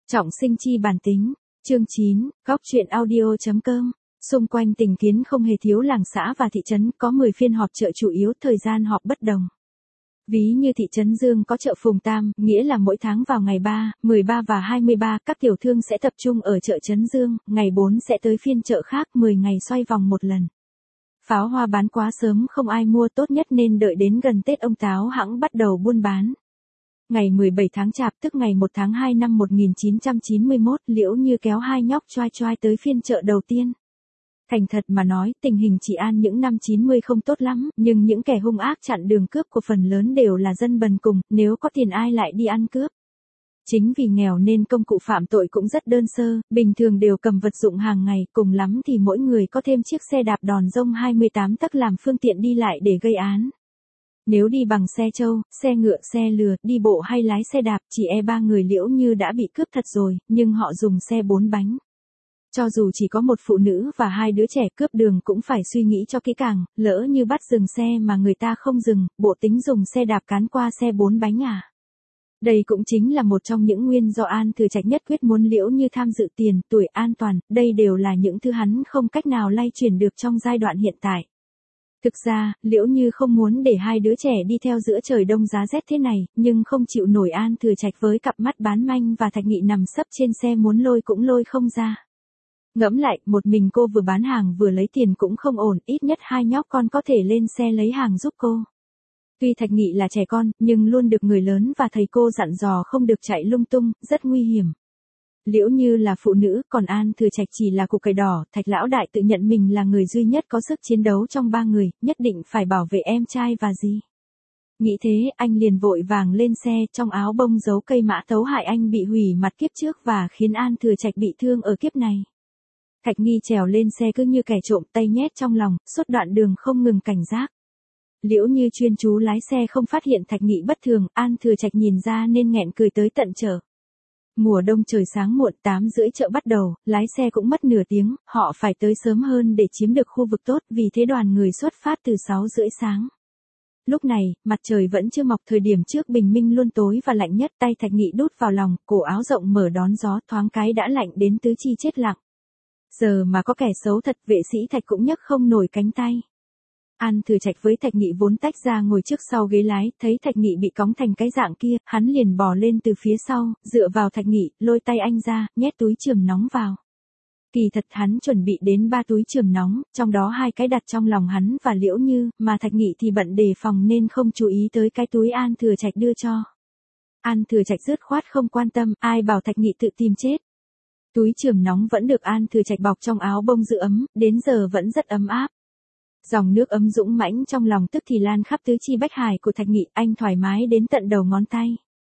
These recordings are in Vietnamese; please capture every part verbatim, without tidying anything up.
Trọng sinh chi bản tính. Chương chín, góc truyện audio.com. Xung quanh Tình Kiến không hề thiếu làng xã và thị trấn, có mười phiên họp chợ chủ yếu, thời gian họp bất đồng. Ví như thị trấn Dương có chợ Phùng Tam, nghĩa là mỗi tháng vào ngày ba, mười ba và hai mươi ba, các tiểu thương sẽ tập trung ở chợ trấn Dương, ngày bốn sẽ tới phiên chợ khác, mười ngày xoay vòng một lần. Pháo hoa bán quá sớm không ai mua, tốt nhất nên đợi đến gần Tết ông Táo hẵng bắt đầu buôn bán. Ngày mười bảy tháng Chạp, tức ngày một tháng hai năm một nghìn chín trăm chín mươi mốt, Liễu Như kéo hai nhóc choai choai tới phiên chợ đầu tiên. Thành thật mà nói, tình hình trị an những năm chín mươi không tốt lắm, nhưng những kẻ hung ác chặn đường cướp của phần lớn đều là dân bần cùng, nếu có tiền ai lại đi ăn cướp. Chính vì nghèo nên công cụ phạm tội cũng rất đơn sơ, bình thường đều cầm vật dụng hàng ngày, cùng lắm thì mỗi người có thêm chiếc xe đạp đòn rông hai mươi tám tấc làm phương tiện đi lại để gây án. Nếu đi bằng xe trâu, xe ngựa, xe lừa, đi bộ hay lái xe đạp, chỉ e ba người Liễu Như đã bị cướp thật rồi, nhưng họ dùng xe bốn bánh. Cho dù chỉ có một phụ nữ và hai đứa trẻ, cướp đường cũng phải suy nghĩ cho kỹ càng, lỡ như bắt dừng xe mà người ta không dừng, bộ tính dùng xe đạp cán qua xe bốn bánh à. Đây cũng chính là một trong những nguyên do An Thừa Trạch nhất quyết muốn Liễu Như tham dự tiền, tuổi, an toàn, đây đều là những thứ hắn không cách nào lay chuyển được trong giai đoạn hiện tại. Thực ra, Liễu Như không muốn để hai đứa trẻ đi theo giữa trời đông giá rét thế này, nhưng không chịu nổi An Thừa Trạch với cặp mắt bán manh và Thạch Nghị nằm sấp trên xe muốn lôi cũng lôi không ra. Ngẫm lại, một mình cô vừa bán hàng vừa lấy tiền cũng không ổn, ít nhất hai nhóc con có thể lên xe lấy hàng giúp cô. Tuy Thạch Nghị là trẻ con, nhưng luôn được người lớn và thầy cô dặn dò không được chạy lung tung, rất nguy hiểm. Liễu Như là phụ nữ, còn An Thừa Trạch chỉ là cục cải đỏ, Thạch lão đại tự nhận mình là người duy nhất có sức chiến đấu trong ba người, nhất định phải bảo vệ em trai và gì. Nghĩ thế, anh liền vội vàng lên xe, trong áo bông giấu cây mã tấu hại anh bị hủy mặt kiếp trước và khiến An Thừa Trạch bị thương ở kiếp này. Thạch Nghi trèo lên xe cứ như kẻ trộm, tay nhét trong lòng, suốt đoạn đường không ngừng cảnh giác. Liễu Như chuyên chú lái xe không phát hiện Thạch Nghị bất thường, An Thừa Trạch nhìn ra nên nghẹn cười tới tận chợ. Mùa đông trời sáng muộn, tám rưỡi chợ bắt đầu, lái xe cũng mất nửa tiếng, họ phải tới sớm hơn để chiếm được khu vực tốt, vì thế đoàn người xuất phát từ sáu rưỡi sáng. Lúc này, mặt trời vẫn chưa mọc, thời điểm trước bình minh luôn tối và lạnh nhất, tay Thạch Nghị đút vào lòng, cổ áo rộng mở đón gió, thoáng cái đã lạnh đến tứ chi chết lặng. Giờ mà có kẻ xấu thật, vệ sĩ Thạch cũng nhấc không nổi cánh tay. An Thừa Trạch với Thạch Nghị vốn tách ra ngồi trước sau ghế lái, thấy Thạch Nghị bị cóng thành cái dạng kia, hắn liền bò lên từ phía sau, dựa vào Thạch Nghị, lôi tay anh ra, nhét túi chườm nóng vào. Kỳ thật hắn chuẩn bị đến ba túi chườm nóng, trong đó hai cái đặt trong lòng hắn và Liễu Như, mà Thạch Nghị thì bận đề phòng nên không chú ý tới cái túi An Thừa Trạch đưa cho. An Thừa Trạch dứt khoát không quan tâm, ai bảo Thạch Nghị tự tìm chết. Túi chườm nóng vẫn được An Thừa Trạch bọc trong áo bông giữ ấm, đến giờ vẫn rất ấm áp. Dòng nước ấm dũng mãnh trong lòng tức thì lan khắp tứ chi bách hải của Thạch Nghị, anh thoải mái đến tận đầu ngón tay.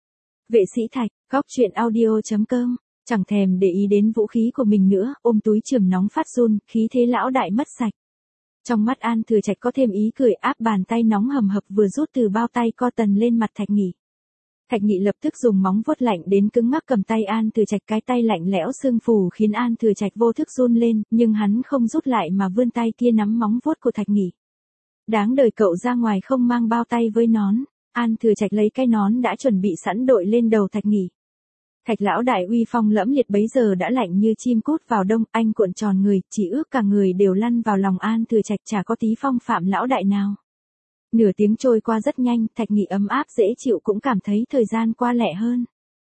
Vệ sĩ Thạch, góc truyện audio.com, chẳng thèm để ý đến vũ khí của mình nữa, ôm túi chườm nóng phát run, khí thế lão đại mất sạch. Trong mắt An Thừa Trạch có thêm ý cười, áp bàn tay nóng hầm hập vừa rút từ bao tay co tần lên mặt Thạch Nghị. Thạch Nghị lập tức dùng móng vuốt lạnh đến cứng ngắc cầm tay An Thừa Trạch, cái tay lạnh lẽo sưng phù khiến An Thừa Trạch vô thức run lên, nhưng hắn không rút lại mà vươn tay kia nắm móng vuốt của Thạch Nghị. Đáng đời cậu ra ngoài không mang bao tay với nón. An Thừa Trạch lấy cái nón đã chuẩn bị sẵn đội lên đầu Thạch Nghị. Thạch lão đại uy phong lẫm liệt bấy giờ đã lạnh như chim cút vào đông, anh cuộn tròn người, chỉ ước cả người đều lăn vào lòng An Thừa Trạch, chả có tí phong phạm lão đại nào. Nửa tiếng trôi qua rất nhanh, Thạch Nghị ấm áp dễ chịu cũng cảm thấy thời gian qua lẹ hơn.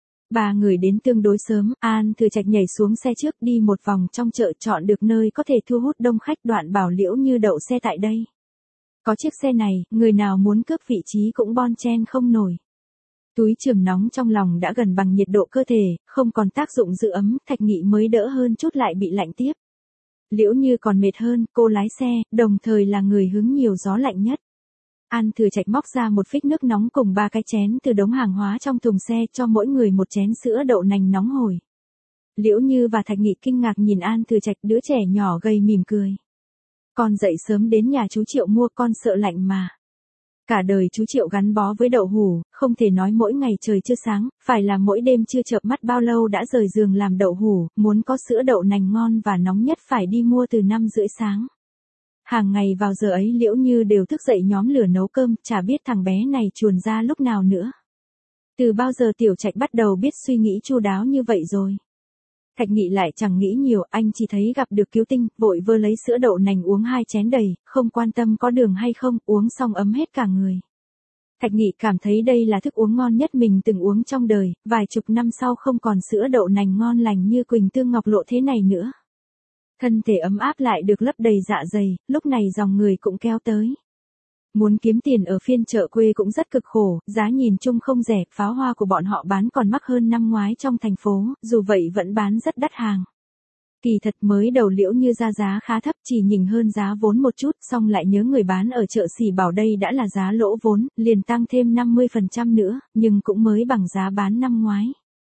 Ba người đến tương đối sớm, An Thừa Trạch nhảy xuống xe trước đi một vòng trong chợ, chọn được nơi có thể thu hút đông khách, đoạn bảo Liễu Như đậu xe tại đây. Có chiếc xe này, người nào muốn cướp vị trí cũng bon chen không nổi. Túi chườm nóng trong lòng đã gần bằng nhiệt độ cơ thể, không còn tác dụng giữ ấm, Thạch Nghị mới đỡ hơn chút lại bị lạnh tiếp. Liễu Như còn mệt hơn, cô lái xe, đồng thời là người hứng nhiều gió lạnh nhất. An Thừa Trạch móc ra một phích nước nóng cùng ba cái chén từ đống hàng hóa trong thùng xe, cho mỗi người một chén sữa đậu nành nóng hổi. Liễu Như và Thạch Nghị kinh ngạc nhìn An Thừa Trạch, đứa trẻ nhỏ gầy mỉm cười. Con dậy sớm đến nhà chú Triệu mua, con sợ lạnh mà. Cả đời chú Triệu gắn bó với đậu hủ, không thể nói mỗi ngày trời chưa sáng, phải là mỗi đêm chưa chợp mắt bao lâu đã rời giường làm đậu hủ, muốn có sữa đậu nành ngon và nóng nhất phải đi mua từ năm rưỡi sáng. Hàng ngày vào giờ ấy Liễu Như đều thức dậy nhóm lửa nấu cơm, chả biết thằng bé này chuồn ra lúc nào nữa. Từ bao giờ Tiểu Trạch bắt đầu biết suy nghĩ chu đáo như vậy rồi? Thạch Nghị lại chẳng nghĩ nhiều, anh chỉ thấy gặp được cứu tinh, vội vơ lấy sữa đậu nành uống hai chén đầy, không quan tâm có đường hay không, uống xong ấm hết cả người. Thạch Nghị cảm thấy đây là thức uống ngon nhất mình từng uống trong đời, vài chục năm sau không còn sữa đậu nành ngon lành như Quỳnh Tương Ngọc Lộ thế này nữa. Thân thể ấm áp lại được lấp đầy dạ dày, lúc này dòng người cũng kéo tới. Muốn kiếm tiền ở phiên chợ quê cũng rất cực khổ, giá nhìn chung không rẻ, pháo hoa của bọn họ bán còn mắc hơn năm ngoái trong thành phố, dù vậy vẫn bán rất đắt hàng. Kỳ thật mới đầu Liễu Như ra giá khá thấp, chỉ nhỉnh hơn giá vốn một chút, xong lại nhớ người bán ở chợ xỉ bảo đây đã là giá lỗ vốn, liền tăng thêm năm mươi phần trăm nữa, nhưng cũng mới bằng giá bán năm ngoái.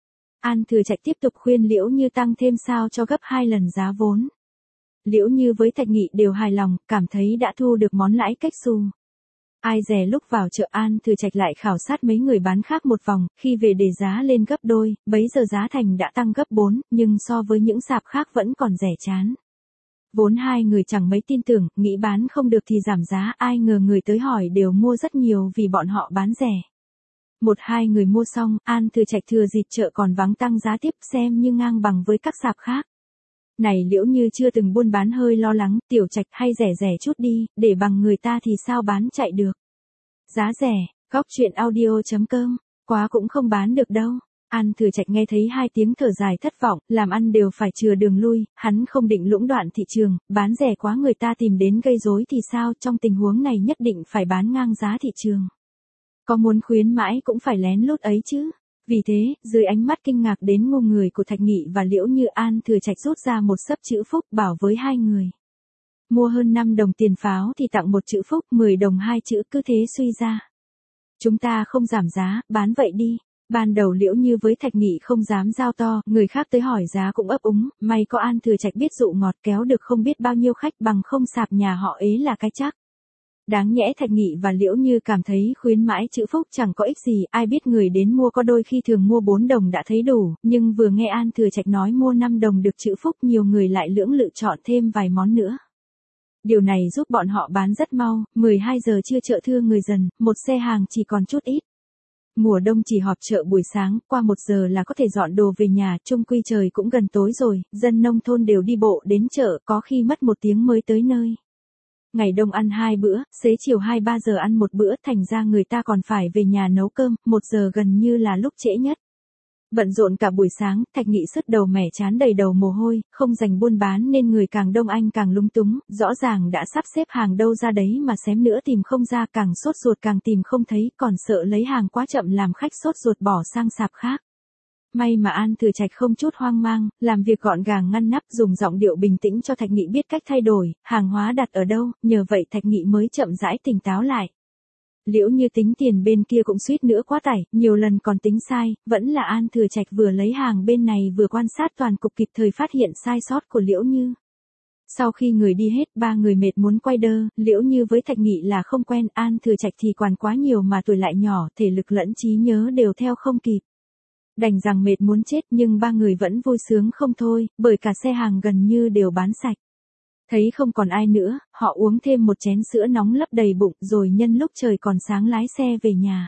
An Thừa Trạch tiếp tục khuyên Liễu Như tăng thêm sao cho gấp hai lần giá vốn. Liễu Như với Thạch Nghị đều hài lòng, cảm thấy đã thu được món lãi cách xù. Ai dè lúc vào chợ An Thừa Trạch lại khảo sát mấy người bán khác một vòng, khi về để giá lên gấp đôi, bấy giờ giá thành đã tăng gấp bốn, nhưng so với những sạp khác vẫn còn rẻ chán. Vốn hai người chẳng mấy tin tưởng, nghĩ bán không được thì giảm giá, ai ngờ người tới hỏi đều mua rất nhiều vì bọn họ bán rẻ. Một hai người mua xong, An Thừa Trạch thừa dịp chợ còn vắng tăng giá tiếp xem như ngang bằng với các sạp khác. Này Liễu Như chưa từng buôn bán hơi lo lắng, Tiểu Trạch hay rẻ rẻ chút đi, để bằng người ta thì sao bán chạy được. Giá rẻ, góc truyện audio chấm com, quá cũng không bán được đâu. An Thừa Trạch nghe thấy hai tiếng thở dài thất vọng, làm ăn đều phải chừa đường lui, hắn không định lũng đoạn thị trường, bán rẻ quá người ta tìm đến gây rối thì sao, trong tình huống này nhất định phải bán ngang giá thị trường. Có muốn khuyến mãi cũng phải lén lút ấy chứ. Vì thế, dưới ánh mắt kinh ngạc đến ngu người của Thạch Nghị và Liễu Như, An Thừa Trạch rút ra một xấp chữ phúc bảo với hai người. Mua hơn năm đồng tiền pháo thì tặng một chữ phúc, mười đồng hai chữ, cứ thế suy ra. Chúng ta không giảm giá, bán vậy đi. Ban đầu Liễu Như với Thạch Nghị không dám giao to, người khác tới hỏi giá cũng ấp úng, may có An Thừa Trạch biết dụ ngọt kéo được không biết bao nhiêu khách, bằng không sạp nhà họ ế là cái chắc. Đáng nhẽ Thạch Nghị và Liễu Như cảm thấy khuyến mãi chữ phúc chẳng có ích gì, ai biết người đến mua có đôi khi thường mua bốn đồng đã thấy đủ, nhưng vừa nghe An Thừa Trạch nói mua năm đồng được chữ phúc, nhiều người lại lưỡng lự chọn thêm vài món nữa. Điều này giúp bọn họ bán rất mau, mười hai giờ trưa chợ thưa người dần, một xe hàng chỉ còn chút ít. Mùa đông chỉ họp chợ buổi sáng, qua một giờ là có thể dọn đồ về nhà, chung quy trời cũng gần tối rồi, dân nông thôn đều đi bộ đến chợ, có khi mất một tiếng mới tới nơi. Ngày đông ăn hai bữa, xế chiều hai ba giờ ăn một bữa, thành ra người ta còn phải về nhà nấu cơm, một giờ gần như là lúc trễ nhất. Bận rộn cả buổi sáng, Thạch Nghị sứt đầu mẻ chán đầy đầu mồ hôi, không dành buôn bán nên người càng đông anh càng lúng túng, rõ ràng đã sắp xếp hàng đâu ra đấy mà xém nữa tìm không ra, càng sốt ruột càng tìm không thấy, còn sợ lấy hàng quá chậm làm khách sốt ruột bỏ sang sạp khác. May mà An Thừa Trạch không chút hoang mang, làm việc gọn gàng ngăn nắp, dùng giọng điệu bình tĩnh cho Thạch Nghị biết cách thay đổi, hàng hóa đặt ở đâu, nhờ vậy Thạch Nghị mới chậm rãi tỉnh táo lại. Liễu Như tính tiền bên kia cũng suýt nữa quá tải, nhiều lần còn tính sai, vẫn là An Thừa Trạch vừa lấy hàng bên này vừa quan sát toàn cục kịp thời phát hiện sai sót của Liễu Như. Sau khi người đi hết, ba người mệt muốn quay đơ, Liễu Như với Thạch Nghị là không quen, An Thừa Trạch thì quản quá nhiều mà tuổi lại nhỏ, thể lực lẫn trí nhớ đều theo không kịp. Đành rằng mệt muốn chết nhưng ba người vẫn vui sướng không thôi, bởi cả xe hàng gần như đều bán sạch. Thấy không còn ai nữa, họ uống thêm một chén sữa nóng lấp đầy bụng rồi nhân lúc trời còn sáng lái xe về nhà.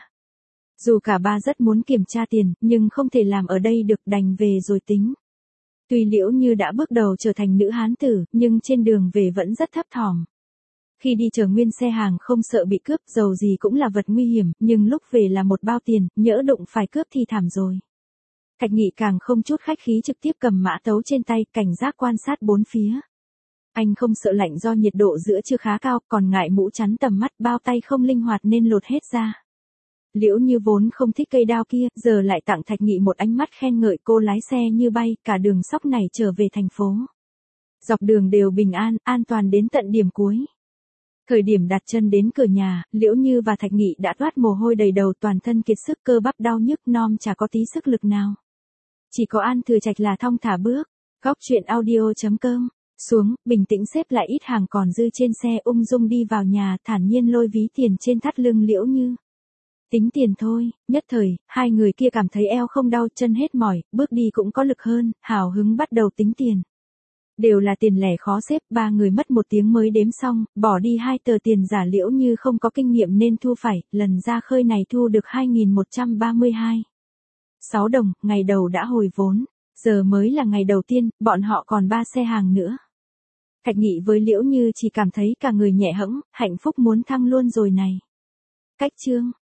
Dù cả ba rất muốn kiểm tra tiền, nhưng không thể làm ở đây được, đành về rồi tính. Tuy Liễu Như đã bước đầu trở thành nữ hán tử, nhưng trên đường về vẫn rất thấp thỏm. Khi đi chờ nguyên xe hàng không sợ bị cướp, dầu gì cũng là vật nguy hiểm, nhưng lúc về là một bao tiền, nhỡ đụng phải cướp thì thảm rồi. Thạch Nghị càng không chút khách khí trực tiếp cầm mã tấu trên tay, cảnh giác quan sát bốn phía. Anh không sợ lạnh do nhiệt độ giữa chưa khá cao, còn ngại mũ chắn tầm mắt, bao tay không linh hoạt nên lột hết ra. Liễu Như vốn không thích cây đao kia, giờ lại tặng Thạch Nghị một ánh mắt khen ngợi, cô lái xe như bay, cả đường sóc này trở về thành phố. Dọc đường đều bình an, an toàn đến tận điểm cuối. Thời điểm đặt chân đến cửa nhà, Liễu Như và Thạch Nghị đã toát mồ hôi đầy đầu, toàn thân kiệt sức, cơ bắp đau nhức, nom chả có tí sức lực nào. Chỉ có An Thừa Trạch là thong thả bước. Góc truyện audio chấm com. Xuống, bình tĩnh xếp lại ít hàng còn dư trên xe, ung dung đi vào nhà, thản nhiên lôi ví tiền trên thắt lưng Liễu Như. Tính tiền thôi, nhất thời, hai người kia cảm thấy eo không đau, chân hết mỏi, bước đi cũng có lực hơn, hào hứng bắt đầu tính tiền. Đều là tiền lẻ khó xếp, ba người mất một tiếng mới đếm xong, bỏ đi hai tờ tiền giả. Liễu Như không có kinh nghiệm nên thu phải, lần ra khơi này thu được hai nghìn một trăm ba mươi hai. sáu đồng, ngày đầu đã hồi vốn. Giờ mới là ngày đầu tiên, bọn họ còn ba xe hàng nữa. Thạch Nghị với Liễu Như chỉ cảm thấy cả người nhẹ hẫng, hạnh phúc muốn thăng luôn rồi này. Cách chương